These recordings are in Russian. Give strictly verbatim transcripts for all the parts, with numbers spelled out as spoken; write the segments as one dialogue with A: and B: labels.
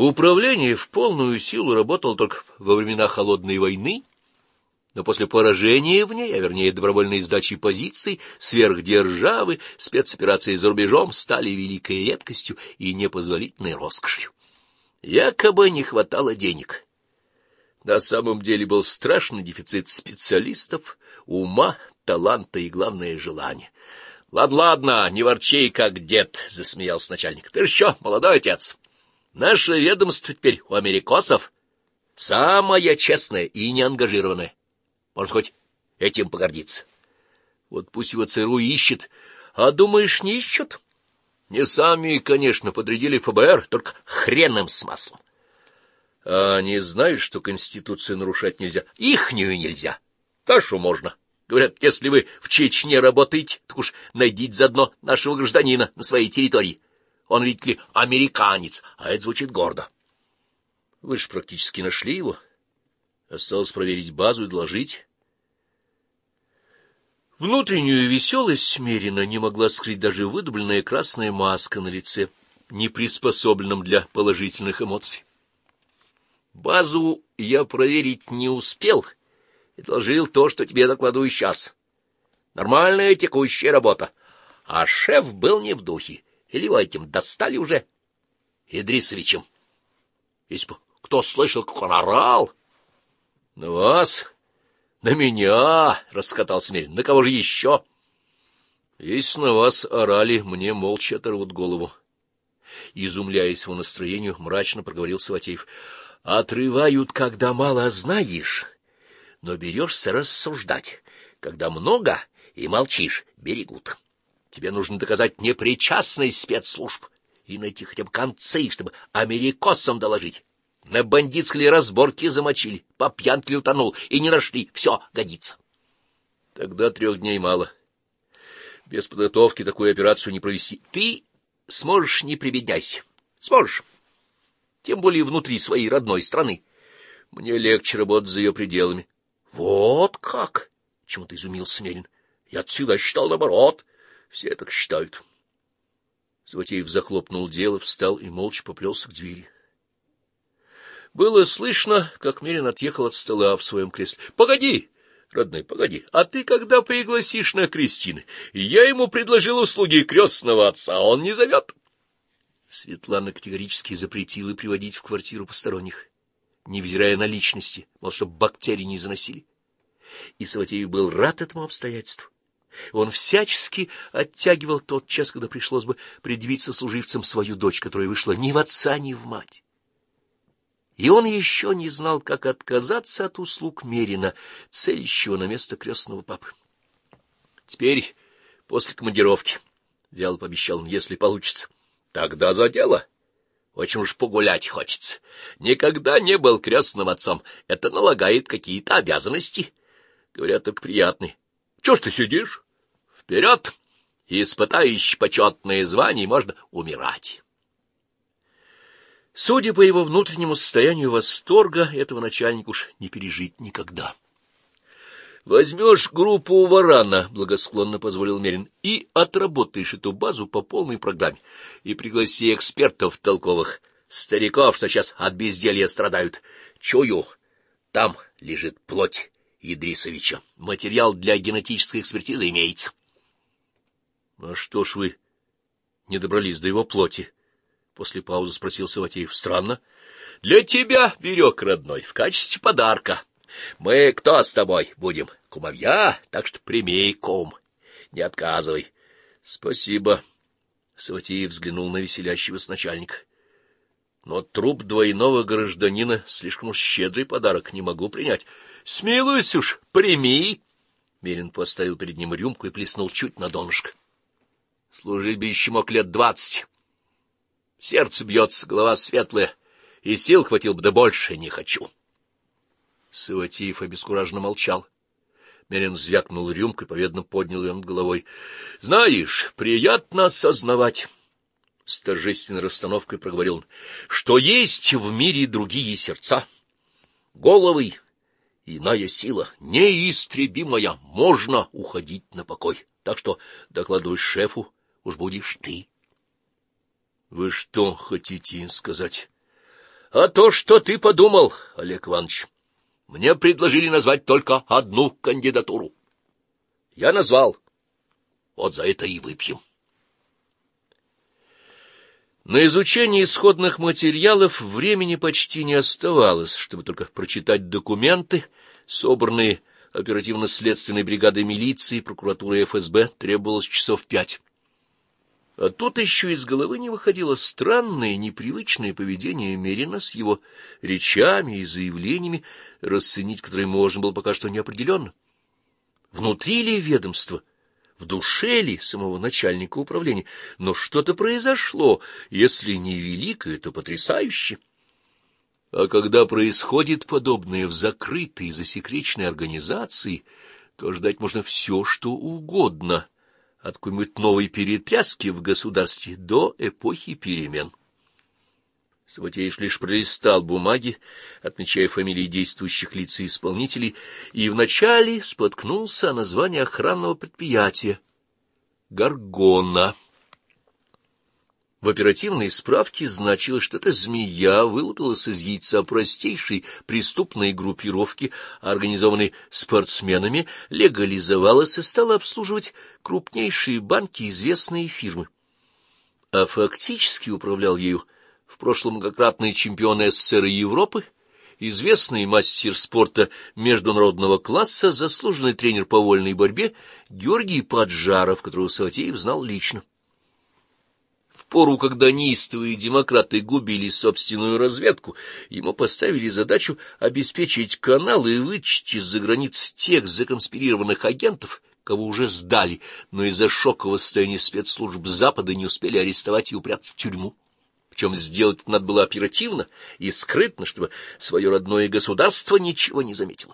A: Управление в полную силу работало только во времена Холодной войны, но после поражения в ней, а вернее добровольной сдачи позиций, сверхдержавы, спецоперации за рубежом стали великой редкостью и непозволительной роскошью. Якобы не хватало денег. На самом деле был страшный дефицит специалистов, ума, таланта и, главное, желания. — Ладно, ладно, не ворчи, как дед, — засмеялся начальник. — Ты еще молодой отец. Наше ведомство теперь у америкосов самое честное и неангажированное. Может, хоть этим погордиться. Вот пусть его ЦРУ ищет, а думаешь, не ищут? Не сами, конечно, подрядили ФБР, только хреном с маслом. А они знают, что Конституцию нарушать нельзя? Ихнюю нельзя. Нашу можно. Говорят, если вы в Чечне работаете, так уж найдите заодно нашего гражданина на своей территории. Он, видите ли, американец, а это звучит гордо. Вы же практически нашли его. Осталось проверить базу и доложить. Внутреннюю веселость Мерина не могла скрыть даже выдубленная красная маска на лице, не приспособленном для положительных эмоций. Базу я проверить не успел и доложил то, что тебе докладываю сейчас. Нормальная текущая работа. А шеф был не в духе. Или его этим достали уже Идрисовичем. Если бы кто слышал, как он орал. — На вас? На меня? — раскатался Мерин. — На кого же еще? — Если на вас орали, мне молча оторвут голову. Изумляясь его настроению, мрачно проговорил Саватеев. — Отрывают, когда мало знаешь, но берешься рассуждать. Когда много и молчишь, берегут. Тебе нужно доказать непричастность спецслужб и найти хотя бы концы, чтобы америкосам доложить. На бандитской разборке замочили, по пьянке утонул, и не нашли. Все годится. Тогда трех дней мало. Без подготовки такую операцию не провести. Ты сможешь, не прибедняйся. Сможешь. Тем более внутри своей родной страны. Мне легче работать за ее пределами. Вот как? Чему-то изумился Мерин. Я отсюда считал наоборот. Все так считают. Саватеев захлопнул дело, встал и молча поплелся к двери. Было слышно, как Мерин отъехал от стола в своем кресле. — Погоди, родной, погоди, а ты когда пригласишь на крестины? Я ему предложил услуги крестного отца, а он не зовет. Светлана категорически запретила приводить в квартиру посторонних, невзирая на личности, мол, чтобы бактерии не заносили. И Саватеев был рад этому обстоятельству. Он всячески оттягивал тот час, когда пришлось бы предъявить сослуживцам свою дочь, которая вышла ни в отца, ни в мать. И он еще не знал, как отказаться от услуг Мерина, целящего на место крестного папы. Теперь, после командировки, — вяло пообещал он, — если получится, тогда за дело. Очень уж погулять хочется. Никогда не был крестным отцом. Это налагает какие-то обязанности. Говорят, только приятные. Чего ж ты сидишь? Вперед! Испытающий почетное звание, можно умирать. Судя по его внутреннему состоянию восторга, этого начальника уж не пережить никогда. — Возьмешь группу у Варана, — благосклонно позволил Мерин, — и отработаешь эту базу по полной программе. И пригласи экспертов толковых, стариков, что сейчас от безделья страдают. Чую, там лежит плоть Идрисовича. Материал для генетической экспертизы имеется. — А что ж вы не добрались до его плоти? — после паузы спросил Саватеев. — Странно. — Для тебя, берег родной, в качестве подарка. Мы кто с тобой будем? Кумовья, так что прими, кум. Не отказывай. — Спасибо. Саватеев взглянул на веселящегося начальника. — Но труп двойного гражданина — слишком уж щедрый подарок, не могу принять. — Смилуйся уж, прими. Мерин поставил перед ним рюмку и плеснул чуть на донышко. Служить бы еще мог лет двадцать. Сердце бьется, голова светлая, и сил хватил бы, да больше не хочу. Саватеев обескураженно молчал. Мерин звякнул рюмкой, победно поднял ее над головой. — Знаешь, приятно осознавать, — с торжественной расстановкой проговорил он, — что есть в мире другие сердца, головы, иная сила, неистребимая, можно уходить на покой. Так что докладывай шефу, уж будешь ты. — Вы что хотите сказать? А то, что ты подумал, Олег Иванович, мне предложили назвать только одну кандидатуру. Я назвал. Вот за это и выпьем. На изучение исходных материалов времени почти не оставалось, чтобы только прочитать документы, собранные оперативно-следственной бригадой милиции, прокуратуры и эф эс бэ, требовалось часов пять. А тут еще из головы не выходило странное, непривычное поведение Мерина с его речами и заявлениями, расценить которые можно было пока что неопределенно. Внутри ли ведомства, в душе ли самого начальника управления, но что-то произошло, если не великое, то потрясающе. А когда происходит подобное в закрытой, засекреченной организации, то ждать можно все, что угодно, от какой-нибудь новой перетряски в государстве до эпохи перемен. Саватеев лишь пролистал бумаги, отмечая фамилии действующих лиц и исполнителей, и вначале споткнулся о названии охранного предприятия «Горгона». В оперативной справке значилось, что эта змея вылупилась из яйца простейшей преступной группировки, организованной спортсменами, легализовалась и стала обслуживать крупнейшие банки известные фирмы. А фактически управлял ею в прошлом многократный чемпион эс эс эс эр и Европы, известный мастер спорта международного класса, заслуженный тренер по вольной борьбе Георгий Поджаров, которого Саватеев знал лично. В пору, когда неистовые демократы губили собственную разведку, ему поставили задачу обеспечить канал и вычесть из-за границ тех законспирированных агентов, кого уже сдали, но из-за шокового состояния спецслужб Запада не успели арестовать и упрятать в тюрьму. Причем сделать это надо было оперативно и скрытно, чтобы свое родное государство ничего не заметило.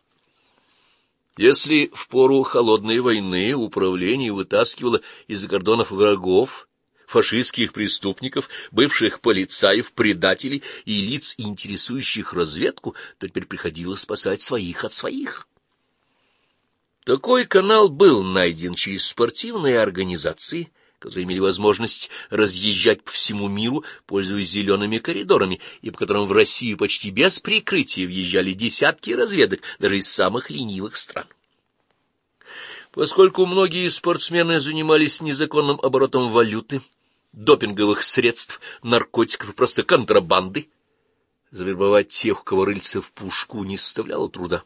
A: Если в пору холодной войны управление вытаскивало из-за кордонов врагов, фашистских преступников, бывших полицаев, предателей и лиц, интересующих разведку, то теперь приходилось спасать своих от своих. Такой канал был найден через спортивные организации, которые имели возможность разъезжать по всему миру, пользуясь зелеными коридорами, и по которым в Россию почти без прикрытия въезжали десятки разведок, даже из самых ленивых стран. Поскольку многие спортсмены занимались незаконным оборотом валюты, допинговых средств, наркотиков и просто контрабандой, завербовать тех, у кого рыльца в пушку, не составляло труда.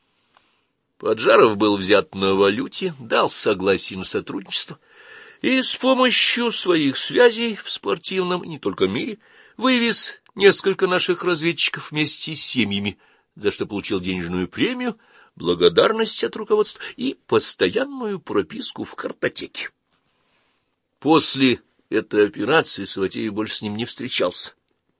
A: Поджаров был взят на валюте, дал согласие на сотрудничество и с помощью своих связей в спортивном, не только мире, вывез несколько наших разведчиков вместе с семьями, за что получил денежную премию, благодарность от руководства и постоянную прописку в картотеке. После этой операции Саватеев больше с ним не встречался.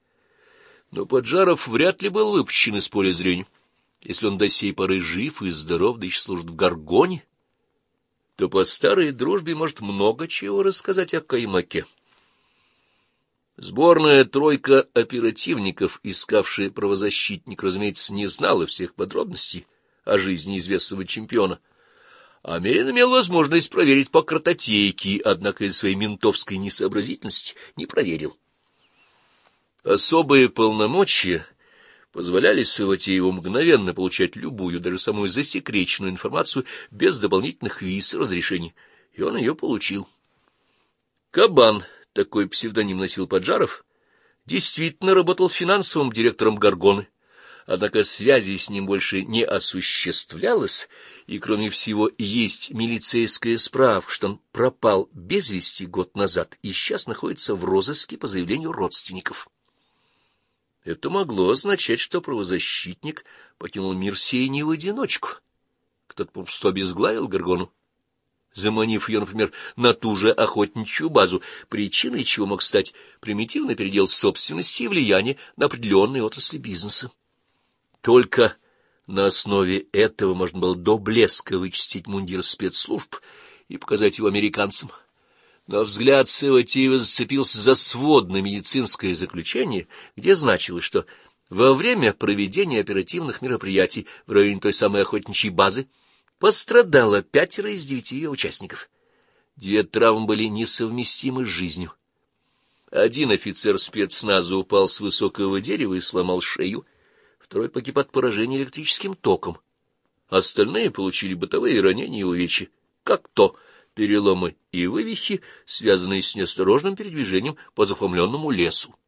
A: Но Поджаров вряд ли был выпущен из поля зрения. Если он до сей поры жив и здоров, да еще служит в Горгоне, то по старой дружбе может много чего рассказать о Каймаке. Сборная тройка оперативников, искавшая правозащитник, разумеется, не знала всех подробностей о жизни известного чемпиона, а Мерин имел возможность проверить по картотеке, однако из своей ментовской несообразительности не проверил. Особые полномочия позволяли Саватееву мгновенно получать любую, даже самую засекреченную информацию без дополнительных виз и разрешений, и он ее получил. Кабан, такой псевдоним носил Поджаров, действительно работал финансовым директором Горгоны, однако связи с ним больше не осуществлялось, и, кроме всего, есть милицейская справка, что он пропал без вести год назад и сейчас находится в розыске по заявлению родственников. Это могло означать, что правозащитник покинул мир сей не в одиночку. Кто-то просто обезглавил Горгону, заманив ее, например, на ту же охотничью базу, причиной чего мог стать примитивный передел собственности и влияния на определенные отрасли бизнеса. Только на основе этого можно было до блеска вычистить мундир спецслужб и показать его американцам. Но взгляд Саватеева зацепился за сводное медицинское заключение, где значилось, что во время проведения оперативных мероприятий в районе той самой охотничьей базы пострадало пятеро из девяти ее участников. Две травмы были несовместимы с жизнью. Один офицер спецназа упал с высокого дерева и сломал шею, второй погиб от поражения электрическим током. Остальные получили бытовые ранения и увечья, как то переломы и вывихи, связанные с неосторожным передвижением по захламленному лесу.